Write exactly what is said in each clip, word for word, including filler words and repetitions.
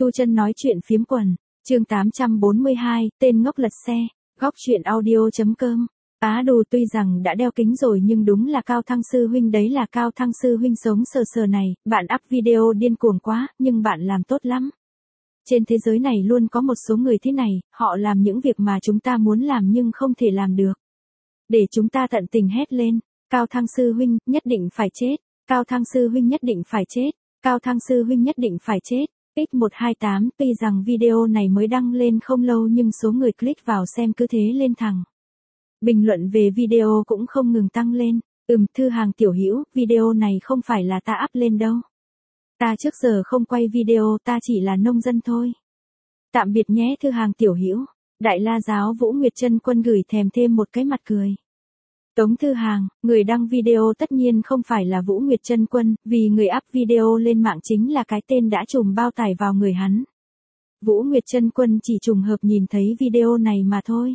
Tu Chân nói chuyện phiếm quần, chương tám trăm bốn mươi hai, tên ngốc lật xe, góc truyện audio.com. Á Đù tuy rằng đã đeo kính rồi nhưng đúng là Cao Thăng sư huynh, đấy là Cao Thăng sư huynh sống sờ sờ này, bạn up video điên cuồng quá, nhưng bạn làm tốt lắm. Trên thế giới này luôn có một số người thế này, họ làm những việc mà chúng ta muốn làm nhưng không thể làm được. Để chúng ta tận tình hét lên, Cao Thăng sư huynh, nhất định phải chết, Cao Thăng sư huynh nhất định phải chết, Cao Thăng sư huynh nhất định phải chết. X một hai tám, tuy rằng video này mới đăng lên không lâu nhưng số người click vào xem cứ thế lên thẳng. Bình luận về video cũng không ngừng tăng lên. Ừm, Thư Hàng tiểu hữu, video này không phải là ta up lên đâu. Ta trước giờ không quay video, ta chỉ là nông dân thôi. Tạm biệt nhé Thư Hàng tiểu hữu. Đại La giáo Vũ Nguyệt Chân Quân gửi thèm thêm một cái mặt cười. Tống Thư Hàng, người đăng video tất nhiên không phải là Vũ Nguyệt Chân Quân, vì người up video lên mạng chính là cái tên đã trùm bao tải vào người hắn. Vũ Nguyệt Chân Quân chỉ trùng hợp nhìn thấy video này mà thôi.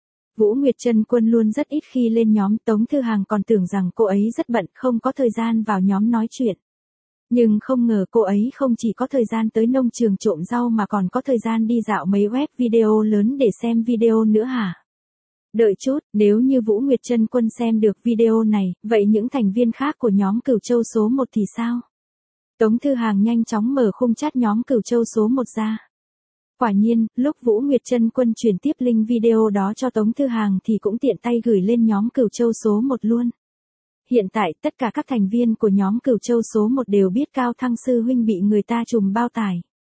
Vũ Nguyệt Chân Quân luôn rất ít khi lên nhóm, Tống Thư Hàng còn tưởng rằng cô ấy rất bận, không có thời gian vào nhóm nói chuyện. Nhưng không ngờ cô ấy không chỉ có thời gian tới nông trường trộm rau mà còn có thời gian đi dạo mấy web video lớn để xem video nữa hả? Đợi chút, nếu như Vũ Nguyệt Chân Quân xem được video này, vậy những thành viên khác của nhóm Cửu Châu số một thì sao? Tống Thư Hàng nhanh chóng mở khung chat nhóm Cửu Châu số một ra. Quả nhiên, lúc Vũ Nguyệt Chân Quân chuyển tiếp link video đó cho Tống Thư Hàng thì cũng tiện tay gửi lên nhóm Cửu Châu số một luôn. Hiện tại, tất cả các thành viên của nhóm Cửu Châu số một đều biết Cao Thăng sư huynh bị người ta trùm bao tải.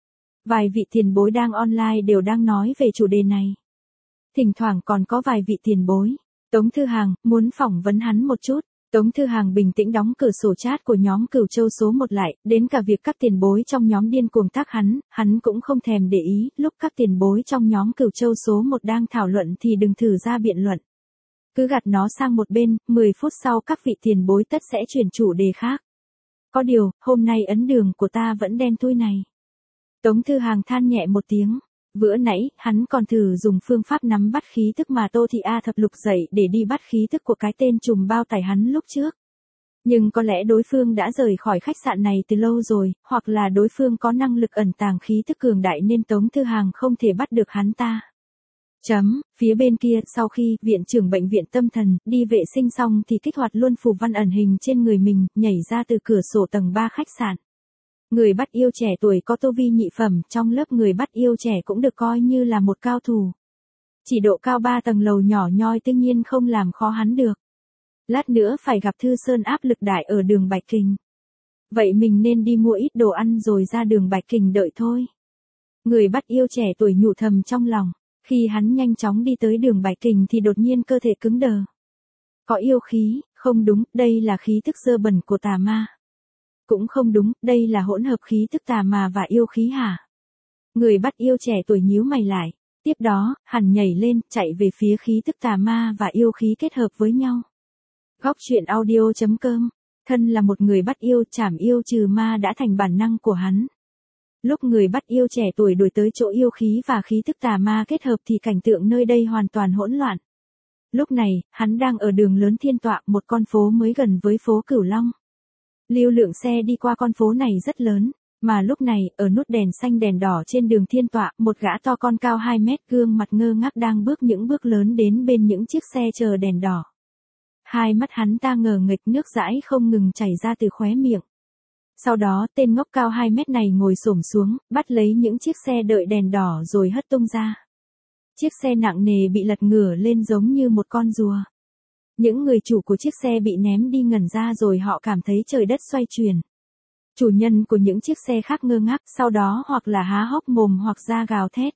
Vài vị tiền bối đang online đều đang nói về chủ đề này. Thỉnh thoảng còn có vài vị tiền bối. Tống Thư Hàng, muốn phỏng vấn hắn một chút. Tống Thư Hàng bình tĩnh đóng cửa sổ chat của nhóm Cửu Châu số một lại, đến cả việc các tiền bối trong nhóm điên cuồng tác hắn, hắn cũng không thèm để ý, lúc các tiền bối trong nhóm Cửu Châu số một đang thảo luận thì đừng thử ra biện luận. Cứ gạt nó sang một bên, mười phút sau các vị tiền bối tất sẽ chuyển chủ đề khác. Có điều, hôm nay ấn đường của ta vẫn đen thui này. Tống Thư Hàng than nhẹ một tiếng. Bữa nãy, hắn còn thử dùng phương pháp nắm bắt khí tức mà Tô Thị A thập lục dậy để đi bắt khí tức của cái tên trùm bao tải hắn lúc trước. Nhưng có lẽ đối phương đã rời khỏi khách sạn này từ lâu rồi, hoặc là đối phương có năng lực ẩn tàng khí tức cường đại nên Tống Thư Hàng không thể bắt được hắn ta. Chấm, phía bên kia, sau khi viện trưởng bệnh viện tâm thần đi vệ sinh xong thì kích hoạt luôn phù văn ẩn hình trên người mình, nhảy ra từ cửa sổ tầng ba khách sạn. Người bắt yêu trẻ tuổi có tu vi nhị phẩm, trong lớp người bắt yêu trẻ cũng được coi như là một cao thủ. Chỉ độ cao ba tầng lầu nhỏ nhoi tự nhiên không làm khó hắn được. Lát nữa phải gặp Thư Sơn áp lực đại ở đường Bạch Kình. Vậy mình nên đi mua ít đồ ăn rồi ra đường Bạch Kình đợi thôi. Người bắt yêu trẻ tuổi nhủ thầm trong lòng. Khi hắn nhanh chóng đi tới đường Bạch Kình thì đột nhiên cơ thể cứng đờ. Có yêu khí, không đúng, đây là khí tức dơ bẩn của tà ma. Cũng không đúng, đây là hỗn hợp khí tức tà ma và yêu khí hả? Người bắt yêu trẻ tuổi nhíu mày lại. Tiếp đó, hắn nhảy lên, chạy về phía khí tức tà ma và yêu khí kết hợp với nhau. Góc truyện audio.com. Thân là một người bắt yêu, trảm yêu trừ ma đã thành bản năng của hắn. Lúc người bắt yêu trẻ tuổi đuổi tới chỗ yêu khí và khí tức tà ma kết hợp thì cảnh tượng nơi đây hoàn toàn hỗn loạn. Lúc này, hắn đang ở đường lớn Thiên Tọa, một con phố mới gần với phố Cửu Long. Lưu lượng xe đi qua con phố này rất lớn, mà lúc này, ở nút đèn xanh đèn đỏ trên đường Thiên Tọa, một gã to con cao hai mét gương mặt ngơ ngác đang bước những bước lớn đến bên những chiếc xe chờ đèn đỏ. Hai mắt hắn ta ngờ nghịch, nước dãi không ngừng chảy ra từ khóe miệng. Sau đó, tên ngốc cao hai mét này ngồi xổm xuống, bắt lấy những chiếc xe đợi đèn đỏ rồi hất tung ra. Chiếc xe nặng nề bị lật ngửa lên giống như một con rùa. Những người chủ của chiếc xe bị ném đi ngẩn ra rồi họ cảm thấy trời đất xoay chuyển. Chủ nhân của những chiếc xe khác ngơ ngác, sau đó hoặc là há hốc mồm hoặc ra gào thét.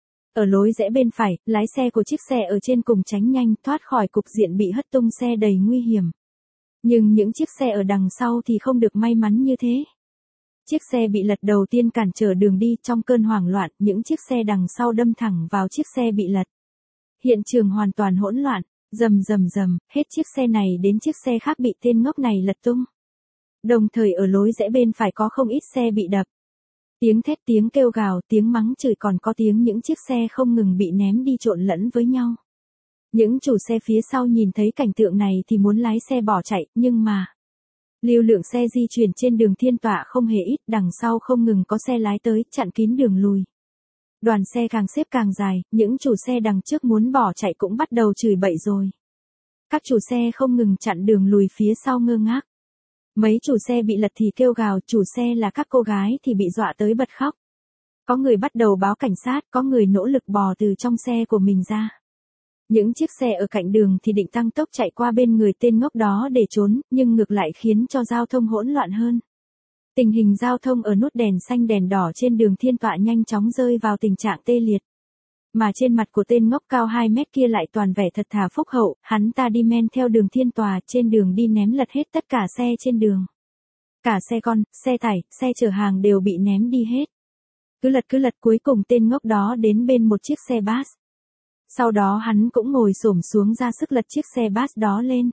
Ở lối rẽ bên phải, lái xe của chiếc xe ở trên cùng tránh nhanh thoát khỏi cục diện bị hất tung xe đầy nguy hiểm. Nhưng những chiếc xe ở đằng sau thì không được may mắn như thế. Chiếc xe bị lật đầu tiên cản trở đường đi, trong cơn hoảng loạn, những chiếc xe đằng sau đâm thẳng vào chiếc xe bị lật. Hiện trường hoàn toàn hỗn loạn, rầm rầm rầm, hết chiếc xe này đến chiếc xe khác bị tên ngốc này lật tung. Đồng thời ở lối rẽ bên phải có không ít xe bị đập. Tiếng thét, tiếng kêu gào, tiếng mắng chửi, còn có tiếng những chiếc xe không ngừng bị ném đi trộn lẫn với nhau. Những chủ xe phía sau nhìn thấy cảnh tượng này thì muốn lái xe bỏ chạy, nhưng mà Lưu lượng xe di chuyển trên đường Thiên Tọa không hề ít, đằng sau không ngừng có xe lái tới, chặn kín đường lùi. Đoàn xe càng xếp càng dài, những chủ xe đằng trước muốn bỏ chạy cũng bắt đầu chửi bậy rồi. Các chủ xe không ngừng chặn đường lùi phía sau ngơ ngác. Mấy chủ xe bị lật thì kêu gào, chủ xe là các cô gái thì bị dọa tới bật khóc. Có người bắt đầu báo cảnh sát, có người nỗ lực bò từ trong xe của mình ra. Những chiếc xe ở cạnh đường thì định tăng tốc chạy qua bên người tên ngốc đó để trốn, nhưng ngược lại khiến cho giao thông hỗn loạn hơn. Tình hình giao thông ở nút đèn xanh đèn đỏ trên đường Thiên Tọa nhanh chóng rơi vào tình trạng tê liệt. Mà trên mặt của tên ngốc cao hai mét kia lại toàn vẻ thật thà phúc hậu, hắn ta đi men theo đường Thiên Tọa, trên đường đi ném lật hết tất cả xe trên đường. Cả xe con, xe tải, xe chở hàng đều bị ném đi hết. Cứ lật cứ lật cuối cùng tên ngốc đó đến bên một chiếc xe bus. Sau đó hắn cũng ngồi xổm xuống ra sức lật chiếc xe bus đó lên.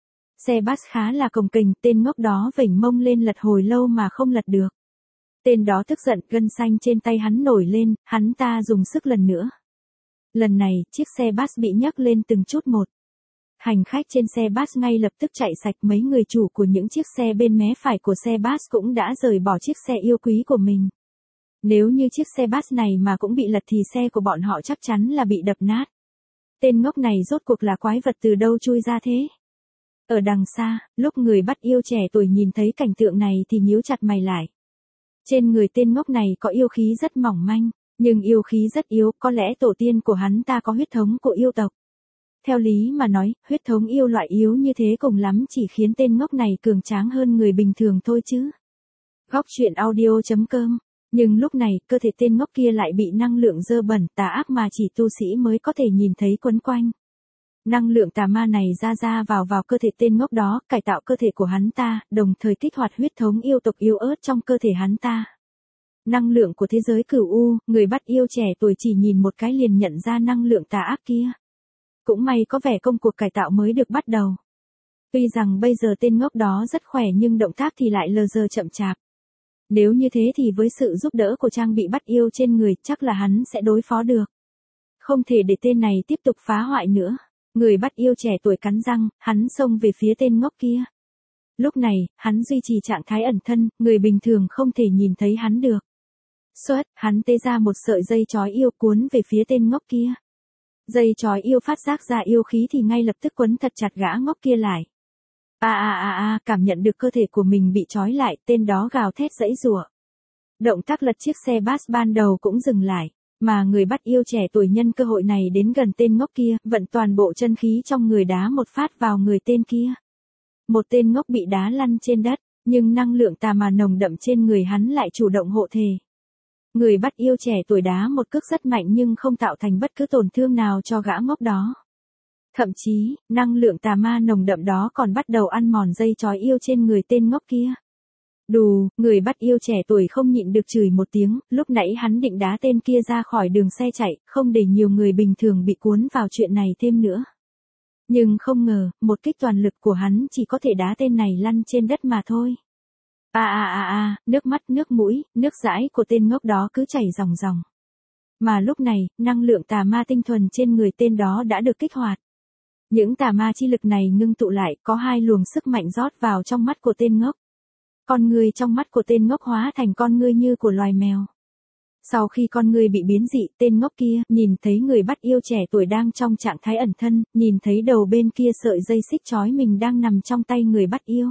Xe bus khá là cồng kềnh, tên ngốc đó vểnh mông lên lật hồi lâu mà không lật được. Tên đó tức giận, gân xanh trên tay hắn nổi lên, hắn ta dùng sức lần nữa. Lần này, chiếc xe bus bị nhấc lên từng chút một. Hành khách trên xe bus ngay lập tức chạy sạch, mấy người chủ của những chiếc xe bên mé phải của xe bus cũng đã rời bỏ chiếc xe yêu quý của mình. Nếu như chiếc xe bus này mà cũng bị lật thì xe của bọn họ chắc chắn là bị đập nát. Tên ngốc này rốt cuộc là quái vật từ đâu chui ra thế? Ở đằng xa, lúc người bắt yêu trẻ tuổi nhìn thấy cảnh tượng này thì nhíu chặt mày lại. Trên người tên ngốc này có yêu khí rất mỏng manh, nhưng yêu khí rất yếu, có lẽ tổ tiên của hắn ta có huyết thống của yêu tộc. Theo lý mà nói, huyết thống yêu loại yếu như thế cùng lắm chỉ khiến tên ngốc này cường tráng hơn người bình thường thôi chứ. Góc truyện audio chấm com. Nhưng lúc này, cơ thể tên ngốc kia lại bị năng lượng dơ bẩn, tà ác mà chỉ tu sĩ mới có thể nhìn thấy quấn quanh. Năng lượng tà ma này ra ra vào vào cơ thể tên ngốc đó, cải tạo cơ thể của hắn ta, đồng thời kích hoạt huyết thống yêu tộc yếu ớt trong cơ thể hắn ta. Năng lượng của thế giới cửu u, người bắt yêu trẻ tuổi chỉ nhìn một cái liền nhận ra năng lượng tà ác kia. Cũng may có vẻ công cuộc cải tạo mới được bắt đầu. Tuy rằng bây giờ tên ngốc đó rất khỏe nhưng động tác thì lại lờ dờ chậm chạp. Nếu như thế thì với sự giúp đỡ của trang bị bắt yêu trên người chắc là hắn sẽ đối phó được. Không thể để tên này tiếp tục phá hoại nữa. Người bắt yêu trẻ tuổi cắn răng, hắn xông về phía tên ngốc kia. Lúc này, hắn duy trì trạng thái ẩn thân, người bình thường không thể nhìn thấy hắn được. Xoát, hắn tê ra một sợi dây chói yêu cuốn về phía tên ngốc kia. Dây chói yêu phát giác ra yêu khí thì ngay lập tức quấn thật chặt gã ngốc kia lại. A a a a, cảm nhận được cơ thể của mình bị trói lại, tên đó gào thét giãy giụa. Động tác lật chiếc xe bus ban đầu cũng dừng lại, mà người bắt yêu trẻ tuổi nhân cơ hội này đến gần tên ngốc kia, vận toàn bộ chân khí trong người đá một phát vào người tên kia. Một tên ngốc bị đá lăn trên đất, nhưng năng lượng tà mà nồng đậm trên người hắn lại chủ động hộ thể. Người bắt yêu trẻ tuổi đá một cước rất mạnh nhưng không tạo thành bất cứ tổn thương nào cho gã ngốc đó. Thậm chí, năng lượng tà ma nồng đậm đó còn bắt đầu ăn mòn dây chói yêu trên người tên ngốc kia. Đù, người bắt yêu trẻ tuổi không nhịn được chửi một tiếng, lúc nãy hắn định đá tên kia ra khỏi đường xe chạy, không để nhiều người bình thường bị cuốn vào chuyện này thêm nữa. Nhưng không ngờ, một kích toàn lực của hắn chỉ có thể đá tên này lăn trên đất mà thôi. A a a a, nước mắt nước mũi, nước dãi của tên ngốc đó cứ chảy ròng ròng. Mà lúc này, năng lượng tà ma tinh thuần trên người tên đó đã được kích hoạt. Những tà ma chi lực này ngưng tụ lại, có hai luồng sức mạnh rót vào trong mắt của tên ngốc. Con ngươi trong mắt của tên ngốc hóa thành con ngươi như của loài mèo. Sau khi con ngươi bị biến dị, tên ngốc kia nhìn thấy người bắt yêu trẻ tuổi đang trong trạng thái ẩn thân, nhìn thấy đầu bên kia sợi dây xích chói mình đang nằm trong tay người bắt yêu.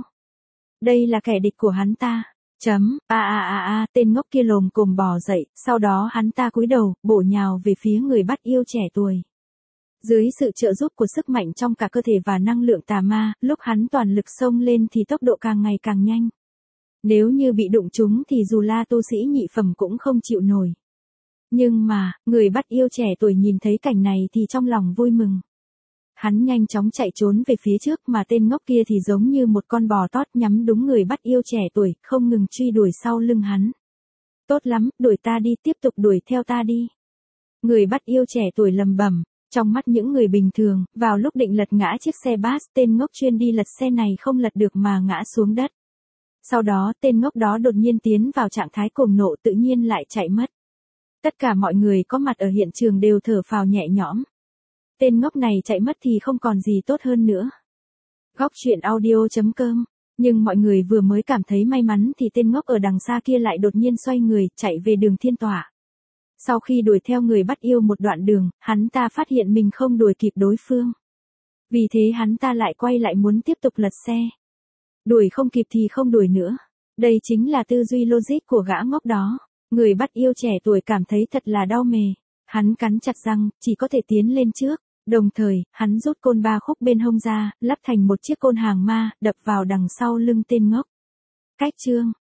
Đây là kẻ địch của hắn ta. Chấm, a a a a, tên ngốc kia lồm cồm bò dậy, sau đó hắn ta cúi đầu, bổ nhào về phía người bắt yêu trẻ tuổi. Dưới sự trợ giúp của sức mạnh trong cả cơ thể và năng lượng tà ma, lúc hắn toàn lực xông lên thì tốc độ càng ngày càng nhanh. Nếu như bị đụng trúng thì dù là tu sĩ nhị phẩm cũng không chịu nổi. Nhưng mà, người bắt yêu trẻ tuổi nhìn thấy cảnh này thì trong lòng vui mừng. Hắn nhanh chóng chạy trốn về phía trước mà tên ngốc kia thì giống như một con bò tót nhắm đúng người bắt yêu trẻ tuổi, không ngừng truy đuổi sau lưng hắn. Tốt lắm, đuổi ta đi, tiếp tục đuổi theo ta đi. Người bắt yêu trẻ tuổi lầm bẩm. Trong mắt những người bình thường, vào lúc định lật ngã chiếc xe bus, tên ngốc chuyên đi lật xe này không lật được mà ngã xuống đất. Sau đó, tên ngốc đó đột nhiên tiến vào trạng thái cuồng nộ tự nhiên lại chạy mất. Tất cả mọi người có mặt ở hiện trường đều thở phào nhẹ nhõm. Tên ngốc này chạy mất thì không còn gì tốt hơn nữa. Góc truyện audio chấm com Nhưng mọi người vừa mới cảm thấy may mắn thì tên ngốc ở đằng xa kia lại đột nhiên xoay người, chạy về đường thiên tỏa. Sau khi đuổi theo người bắt yêu một đoạn đường, hắn ta phát hiện mình không đuổi kịp đối phương. Vì thế hắn ta lại quay lại muốn tiếp tục lật xe. Đuổi không kịp thì không đuổi nữa. Đây chính là tư duy logic của gã ngốc đó. Người bắt yêu trẻ tuổi cảm thấy thật là đau mề. Hắn cắn chặt răng, chỉ có thể tiến lên trước. Đồng thời, hắn rút côn ba khúc bên hông ra, lắp thành một chiếc côn hàng ma, đập vào đằng sau lưng tên ngốc. Cách chương